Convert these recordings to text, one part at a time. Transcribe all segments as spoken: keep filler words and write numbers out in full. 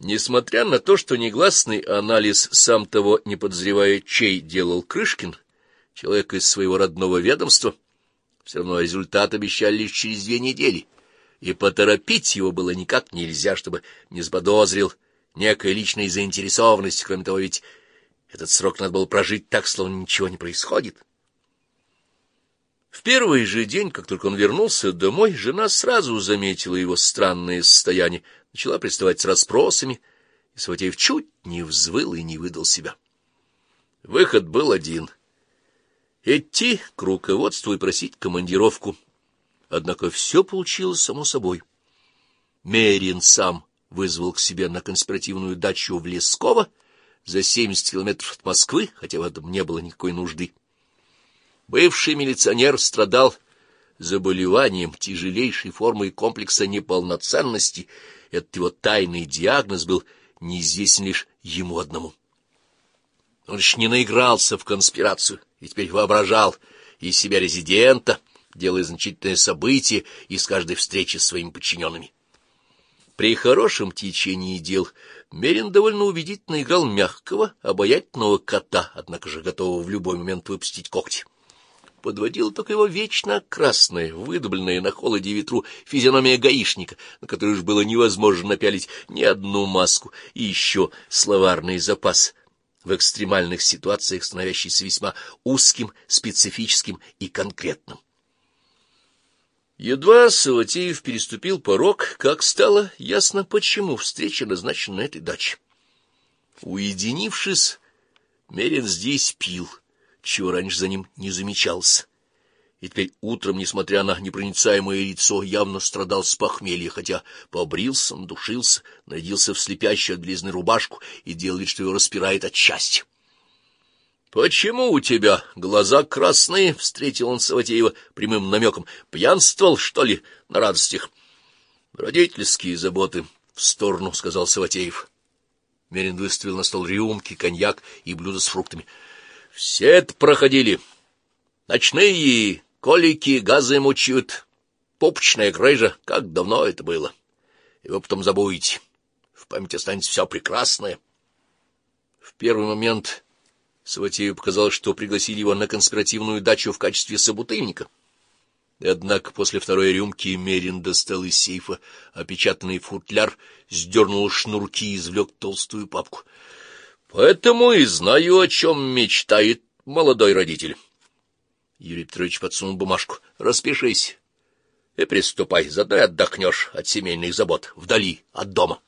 Несмотря на то, что негласный анализ, сам того не подозревая чей, делал Крышкин, человек из своего родного ведомства, все равно результат обещали лишь через две недели, и поторопить его было никак нельзя, чтобы не заподозрил некой личной заинтересованности. Кроме того, ведь этот срок надо было прожить так, словно ничего не происходит. В первый же день, как только он вернулся домой, жена сразу заметила его странное состояние, начала приставать с расспросами, и Саватеев чуть не взвыл и не выдал себя. Выход был один — идти к руководству и просить командировку. Однако все получилось само собой. Мерин сам вызвал к себе на конспиративную дачу в Лесково за семьдесят километров от Москвы, хотя в этом не было никакой нужды. Бывший милиционер страдал заболеванием, тяжелейшей формой комплекса неполноценности. Этот его тайный диагноз был неизвестен лишь ему одному. Он еще не наигрался в конспирацию и теперь воображал из себя резидента, делая значительные события из каждой встречи с своими подчиненными. При хорошем течении дел Мерин довольно убедительно играл мягкого, обаятельного кота, однако же готового в любой момент выпустить когти. Подводила только его вечно красная, выдубленная на холоде и ветру физиономия гаишника, на которую уж было невозможно напялить ни одну маску, и еще словарный запас — в экстремальных ситуациях становящийся весьма узким, специфическим и конкретным. Едва Саватеев переступил порог, как стало ясно, почему встреча назначена на этой даче. Уединившись, Мерин здесь пил, чего раньше за ним не замечалось. И теперь утром, несмотря на непроницаемое лицо, явно страдал с похмелья, хотя побрился, надушился, нарядился в слепящую от белизны рубашку и делал вид, что его распирает от счастья. — Почему у тебя глаза красные? — встретил он Саватеева прямым намеком. — Пьянствовал, что ли, на радостях? — Родительские заботы, — в сторону, — сказал Саватеев. Мерин выставил на стол рюмки, коньяк и блюдо с фруктами. — Все это проходили. Ночные колики, газы мучают, пупочная грыжа. Как давно это было? И вы потом забудете. В памяти останется все прекрасное. В первый момент Саватееву показалось, что пригласили его на конспиративную дачу в качестве собутыльника. Однако после второй рюмки Мерин достал из сейфа опечатанный футляр, сдернул шнурки и извлек толстую папку. — Поэтому и знаю, о чем мечтает молодой родитель. Юрий Петрович подсунул бумажку. — Распишись и приступай, заодно и отдохнешь от семейных забот, вдали от дома.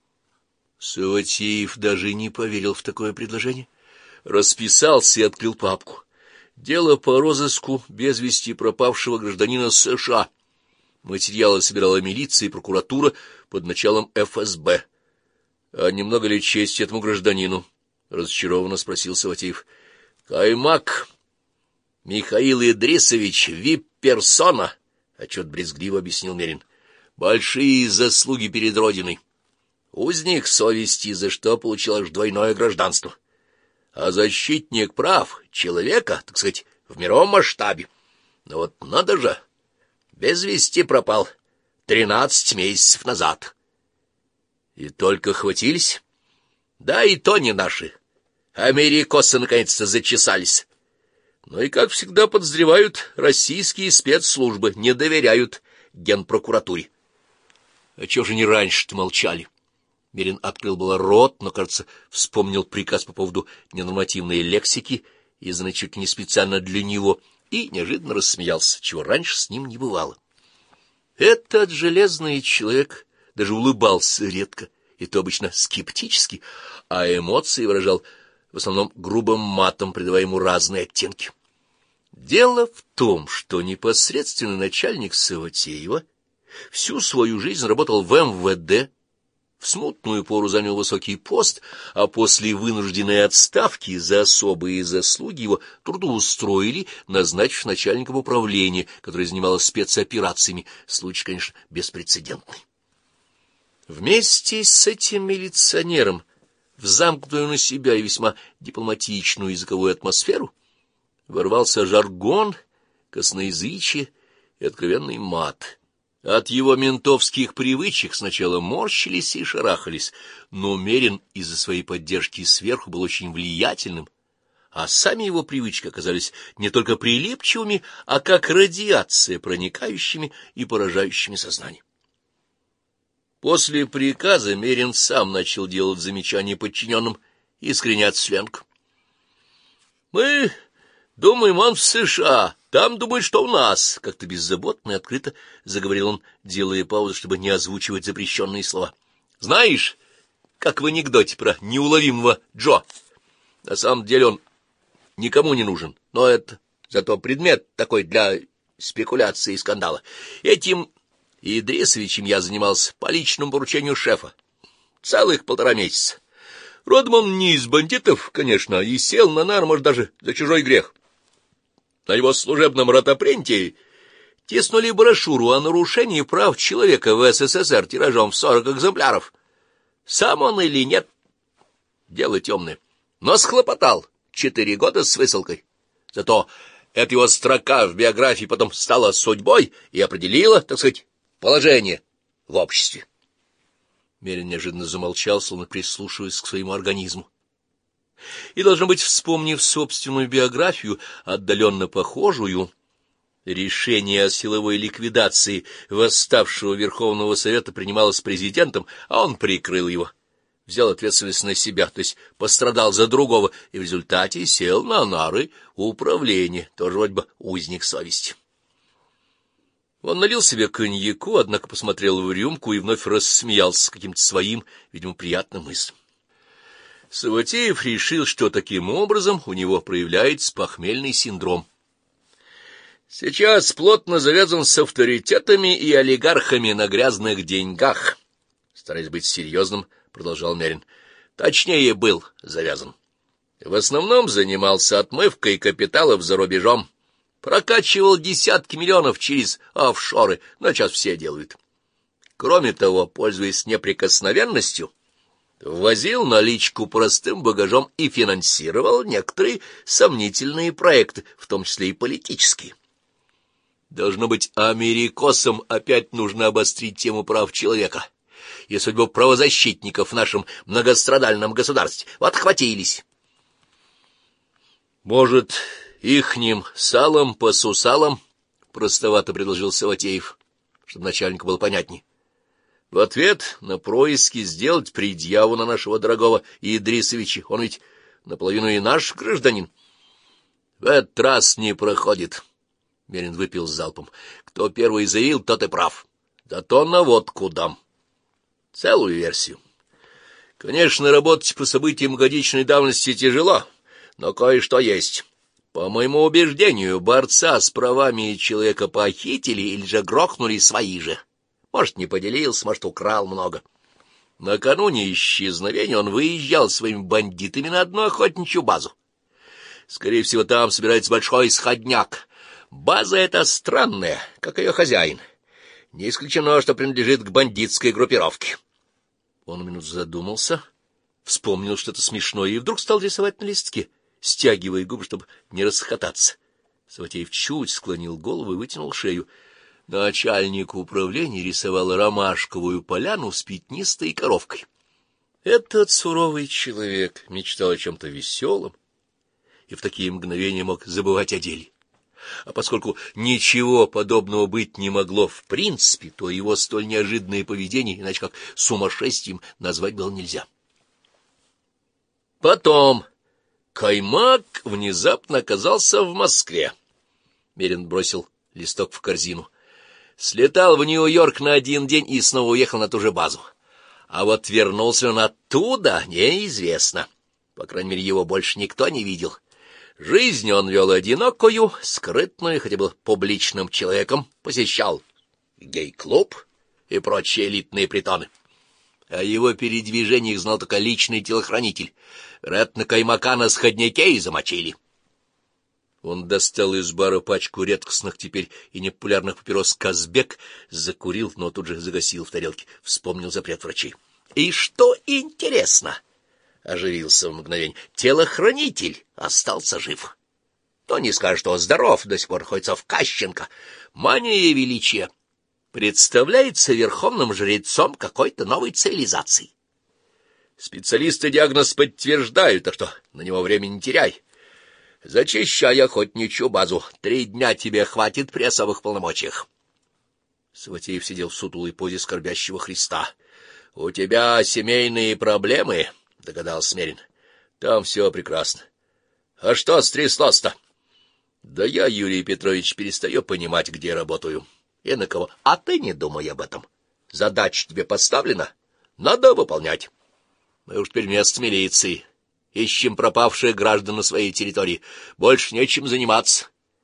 Саватеев даже не поверил в такое предложение. Расписался и открыл папку. Дело по розыску без вести пропавшего гражданина США. Материалы собирала милиция и прокуратура под началом эф эс бэ. — А немного ли чести этому гражданину? — разочарованно спросил Саватеев. — Каймак Михаил Идрисович, вип-персона, — отчет брезгливо объяснил Мерин. — Большие заслуги перед Родиной. Узник совести, за что получил аж двойное гражданство. А защитник прав человека, так сказать, в мировом масштабе. Но вот надо же, без вести пропал тринадцать месяцев назад. И только хватились? Да и то не наши. Америкосы наконец-то зачесались. Ну и, как всегда, подозревают, российские спецслужбы не доверяют генпрокуратуре. А чего же не раньше-то молчали? Мерин открыл было рот, но, кажется, вспомнил приказ по поводу ненормативной лексики, изданной чуть ли не специально для него, и неожиданно рассмеялся, чего раньше с ним не бывало. Этот железный человек даже улыбался редко, и то обычно скептически, а эмоции выражал в основном грубым матом, придавая ему разные оттенки. Дело в том, что непосредственный начальник Саватеева всю свою жизнь работал в эм вэ дэ, в смутную пору занял высокий пост, а после вынужденной отставки за особые заслуги его трудоустроили, назначив начальником управления, которое занималось спецоперациями. Случай, конечно, беспрецедентный. Вместе с этим милиционером в замкнутую на себя и весьма дипломатичную языковую атмосферу ворвался жаргон, косноязычие и откровенный мат. От его ментовских привычек сначала морщились и шарахались, но Мерин из-за своей поддержки сверху был очень влиятельным, а сами его привычки оказались не только прилипчивыми, а как радиация, проникающими и поражающими сознание. После приказа Мерин сам начал делать замечания подчиненным, искренне отсленг. «Мы думаем, он в США, там думает, что у нас», — как-то беззаботно и открыто заговорил он, делая паузу, чтобы не озвучивать запрещенные слова. «Знаешь, как в анекдоте про неуловимого Джо, на самом деле он никому не нужен, но это зато предмет такой для спекуляции и скандала. Этим Идрисовичем я занимался по личному поручению шефа целых полтора месяца. Родом он не из бандитов, конечно, и сел на нар, может, даже за чужой грех. На его служебном ротопринте тиснули брошюру о нарушении прав человека в СССР тиражом в сорок экземпляров. Сам он или нет, дело темное, но схлопотал четыре года с высылкой. Зато эта его строка в биографии потом стала судьбой и определила, так сказать, положение в обществе. Мерин неожиданно замолчал, словно прислушиваясь к своему организму. И, должно быть, вспомнив собственную биографию, отдаленно похожую, решение о силовой ликвидации восставшего Верховного Совета принималось президентом, а он прикрыл его, взял ответственность на себя, то есть пострадал за другого, и в результате сел на нары управления, тоже вроде бы узник совести. Он налил себе коньяку, однако посмотрел в рюмку и вновь рассмеялся каким-то своим, видимо, приятным мыслям. Саватеев решил, что таким образом у него проявляется похмельный синдром. Сейчас плотно завязан с авторитетами и олигархами на грязных деньгах. Стараясь быть серьезным, продолжал Мерин. Точнее, был завязан. В основном занимался отмывкой капиталов за рубежом. Прокачивал десятки миллионов через офшоры, но сейчас все делают. Кроме того, пользуясь неприкосновенностью, ввозил наличку простым багажом и финансировал некоторые сомнительные проекты, в том числе и политические. Должно быть, америкосам опять нужно обострить тему прав человека и судьбу правозащитников в нашем многострадальном государстве. Вот хватились. Может, ихним салом по сусалам, простовато предложил Саватеев, чтобы начальнику было понятней. В ответ на происки сделать предъяву на нашего дорогого Идрисовича. Он ведь наполовину и наш гражданин. В этот раз не проходит. Мерин выпил залпом. Кто первый заявил, тот и прав. Зато на водку дам. Целую версию. Конечно, работать по событиям годичной давности тяжело, но кое-что есть. По моему убеждению, борца с правами человека похитили или же грохнули свои же. Может, не поделился, может, украл много. Накануне исчезновения он выезжал с своими бандитами на одну охотничью базу. Скорее всего, там собирается большой сходняк. База эта странная, как ее хозяин. Не исключено, что принадлежит к бандитской группировке. Он минут задумался, вспомнил что-то смешное и вдруг стал рисовать на листке, стягивая губы, чтобы не расхохотаться. Саватеев чуть склонил голову и вытянул шею. Начальник управления рисовал ромашковую поляну с пятнистой коровкой. Этот суровый человек мечтал о чем-то веселом и в такие мгновения мог забывать о деле. А поскольку ничего подобного быть не могло в принципе, то его столь неожиданное поведение, иначе как сумасшествием, назвать было нельзя. Потом Каймак внезапно оказался в Москве. Мерин бросил листок в корзину. Слетал в Нью-Йорк на один день и снова уехал на ту же базу. А вот вернулся он оттуда, неизвестно. По крайней мере, его больше никто не видел. Жизнь он вел одинокую, скрытную, хотя был публичным человеком, посещал гей-клуб и прочие элитные притоны. О его передвижениях знал только личный телохранитель. Вероятно, Каймака на сходняке и замочили. Он достал из бара пачку редкостных теперь и непопулярных папирос «Казбек», закурил, но тут же загасил в тарелке, вспомнил запрет врачей. И что интересно, оживился в мгновение, телохранитель остался жив. То не скажешь, что здоров, до сих пор находится в Кащенко. Мания величия. представляется верховным жрецом какой-то новой цивилизации. Специалисты диагноз подтверждают, так что на него времени не теряй. Зачищай охотничью базу. Три дня тебе хватит при особых полномочиях. Саватеев сидел в сутулой позе скорбящего Христа. — У тебя семейные проблемы, — догадался Смерин. — Там все прекрасно. — А что стряслось-то? — Да я, Юрий Петрович, перестаю понимать, где работаю и на кого. А ты не думай об этом. Задача тебе поставлена, надо выполнять. Мы уж теперь место милиции. Ищем пропавших граждан на своей территории. Больше нечем заниматься.